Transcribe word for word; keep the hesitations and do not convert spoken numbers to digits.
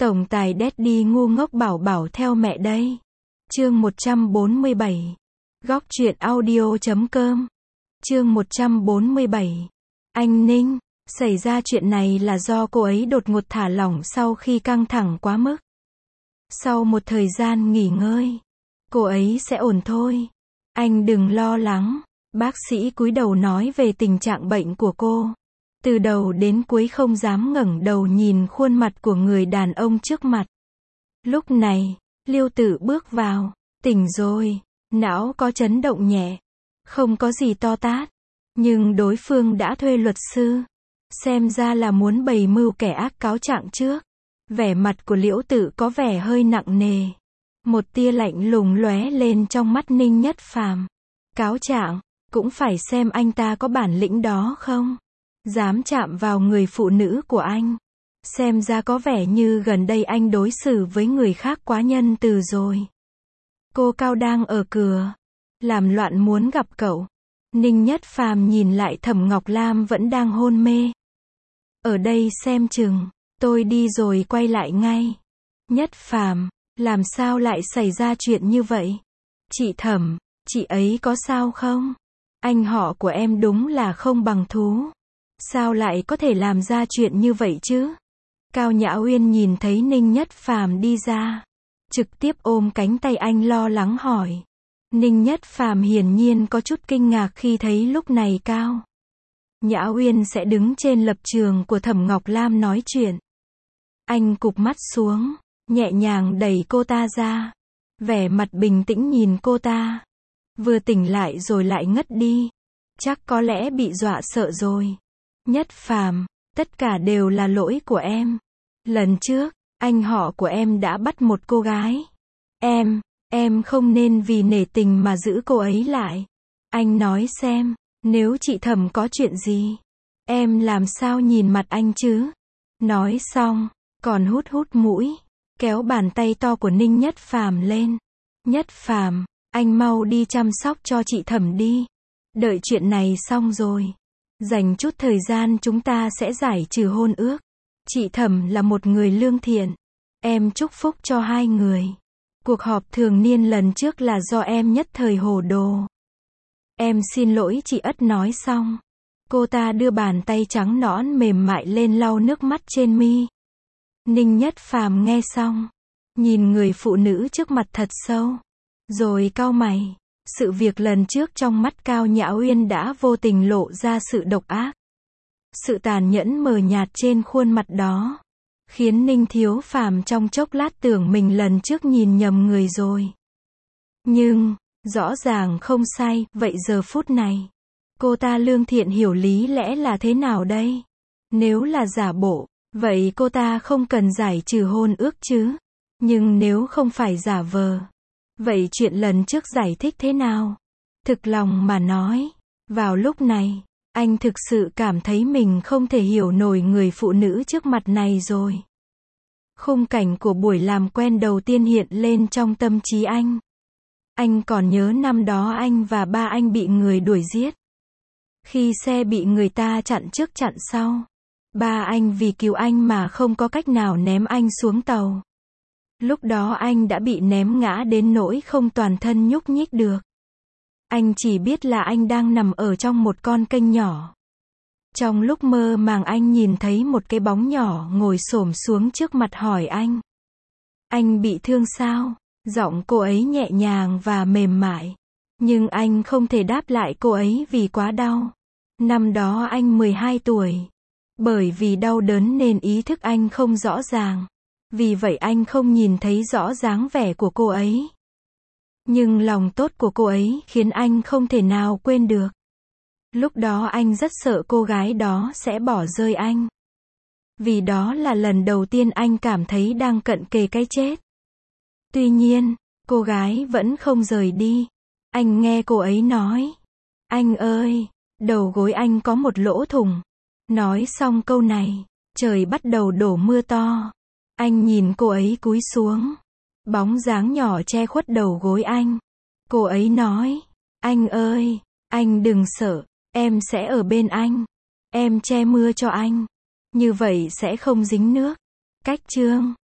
Tổng tài Daddy ngu ngốc bảo bảo theo mẹ đây. Chương một trăm bốn mươi bảy. Góc truyện audio chấm com. Chương một trăm bốn mươi bảy. Anh Ninh, xảy ra chuyện này là do cô ấy đột ngột thả lỏng sau khi căng thẳng quá mức. Sau một thời gian nghỉ ngơi, cô ấy sẽ ổn thôi. Anh đừng lo lắng. Bác sĩ cúi đầu nói về tình trạng bệnh của cô. Từ đầu đến cuối không dám ngẩng đầu nhìn khuôn mặt của người đàn ông trước mặt. Lúc này, Liêu Tử bước vào. Tỉnh rồi, não có chấn động nhẹ. Không có gì to tát. Nhưng đối phương đã thuê luật sư. Xem ra là muốn bày mưu kẻ ác cáo trạng trước. Vẻ mặt của Liễu Tử có vẻ hơi nặng nề. Một tia lạnh lùng lóe lên trong mắt Ninh Nhất Phàm. Cáo trạng, cũng phải xem anh ta có bản lĩnh đó không? Dám chạm vào người phụ nữ của anh. Xem ra có vẻ như gần đây anh đối xử với người khác quá nhân từ rồi. Cô Cao đang ở cửa. Làm loạn muốn gặp cậu. Ninh Nhất Phàm nhìn lại Thẩm Ngọc Lam vẫn đang hôn mê. Ở đây xem chừng, tôi đi rồi quay lại ngay. Nhất Phàm, làm sao lại xảy ra chuyện như vậy? Chị Thẩm, chị ấy có sao không? Anh họ của em đúng là không bằng thú. Sao lại có thể làm ra chuyện như vậy chứ? Cao Nhã Uyên nhìn thấy Ninh Nhất Phàm đi ra, trực tiếp ôm cánh tay anh lo lắng hỏi. Ninh Nhất Phàm hiển nhiên có chút kinh ngạc khi thấy lúc này Cao Nhã Uyên sẽ đứng trên lập trường của Thẩm Ngọc Lam nói chuyện. Anh cụp mắt xuống, nhẹ nhàng đẩy cô ta ra. Vẻ mặt bình tĩnh nhìn cô ta. Vừa tỉnh lại rồi lại ngất đi. Chắc có lẽ bị dọa sợ rồi. Nhất Phàm, tất cả đều là lỗi của em. Lần trước, anh họ của em đã bắt một cô gái. Em, em không nên vì nể tình mà giữ cô ấy lại. Anh nói xem, nếu chị Thẩm có chuyện gì, em làm sao nhìn mặt anh chứ? Nói xong, còn hút hút mũi, kéo bàn tay to của Ninh Nhất Phàm lên. Nhất Phàm, anh mau đi chăm sóc cho chị Thẩm đi. Đợi chuyện này xong rồi, dành chút thời gian chúng ta sẽ giải trừ hôn ước. Chị Thẩm là một người lương thiện. Em chúc phúc cho hai người. Cuộc họp thường niên lần trước là do em nhất thời hồ đồ. Em xin lỗi chị Ất nói xong. Cô ta đưa bàn tay trắng nõn mềm mại lên lau nước mắt trên mi. Ninh Nhất Phàm nghe xong, nhìn người phụ nữ trước mặt thật sâu. Rồi cau mày. Sự việc lần trước trong mắt Cao Nhã Uyên đã vô tình lộ ra sự độc ác. Sự tàn nhẫn mờ nhạt trên khuôn mặt đó, khiến Ninh Thiếu Phàm trong chốc lát tưởng mình lần trước nhìn nhầm người rồi. Nhưng, rõ ràng không sai, vậy giờ phút này, cô ta lương thiện hiểu lý lẽ là thế nào đây? Nếu là giả bộ, vậy cô ta không cần giải trừ hôn ước chứ? Nhưng nếu không phải giả vờ, vậy chuyện lần trước giải thích thế nào? Thực lòng mà nói, vào lúc này, anh thực sự cảm thấy mình không thể hiểu nổi người phụ nữ trước mặt này rồi. Khung cảnh của buổi làm quen đầu tiên hiện lên trong tâm trí anh. Anh còn nhớ năm đó anh và ba anh bị người đuổi giết. Khi xe bị người ta chặn trước chặn sau, ba anh vì cứu anh mà không có cách nào ném anh xuống tàu. Lúc đó anh đã bị ném ngã đến nỗi không toàn thân nhúc nhích được. Anh chỉ biết là anh đang nằm ở trong một con kênh nhỏ. Trong lúc mơ màng anh nhìn thấy một cái bóng nhỏ ngồi xổm xuống trước mặt hỏi anh. Anh bị thương sao? Giọng cô ấy nhẹ nhàng và mềm mại. Nhưng anh không thể đáp lại cô ấy vì quá đau. Năm đó anh mười hai tuổi. Bởi vì đau đớn nên ý thức anh không rõ ràng. Vì vậy anh không nhìn thấy rõ dáng vẻ của cô ấy. Nhưng lòng tốt của cô ấy khiến anh không thể nào quên được. Lúc đó anh rất sợ cô gái đó sẽ bỏ rơi anh. Vì đó là lần đầu tiên anh cảm thấy đang cận kề cái chết. Tuy nhiên, cô gái vẫn không rời đi. Anh nghe cô ấy nói. Anh ơi, đầu gối anh có một lỗ thủng. Nói xong câu này, trời bắt đầu đổ mưa to. Anh nhìn cô ấy cúi xuống. Bóng dáng nhỏ che khuất đầu gối anh. Cô ấy nói. Anh ơi, anh đừng sợ. Em sẽ ở bên anh. Em che mưa cho anh. Như vậy sẽ không dính nước. Cách chương.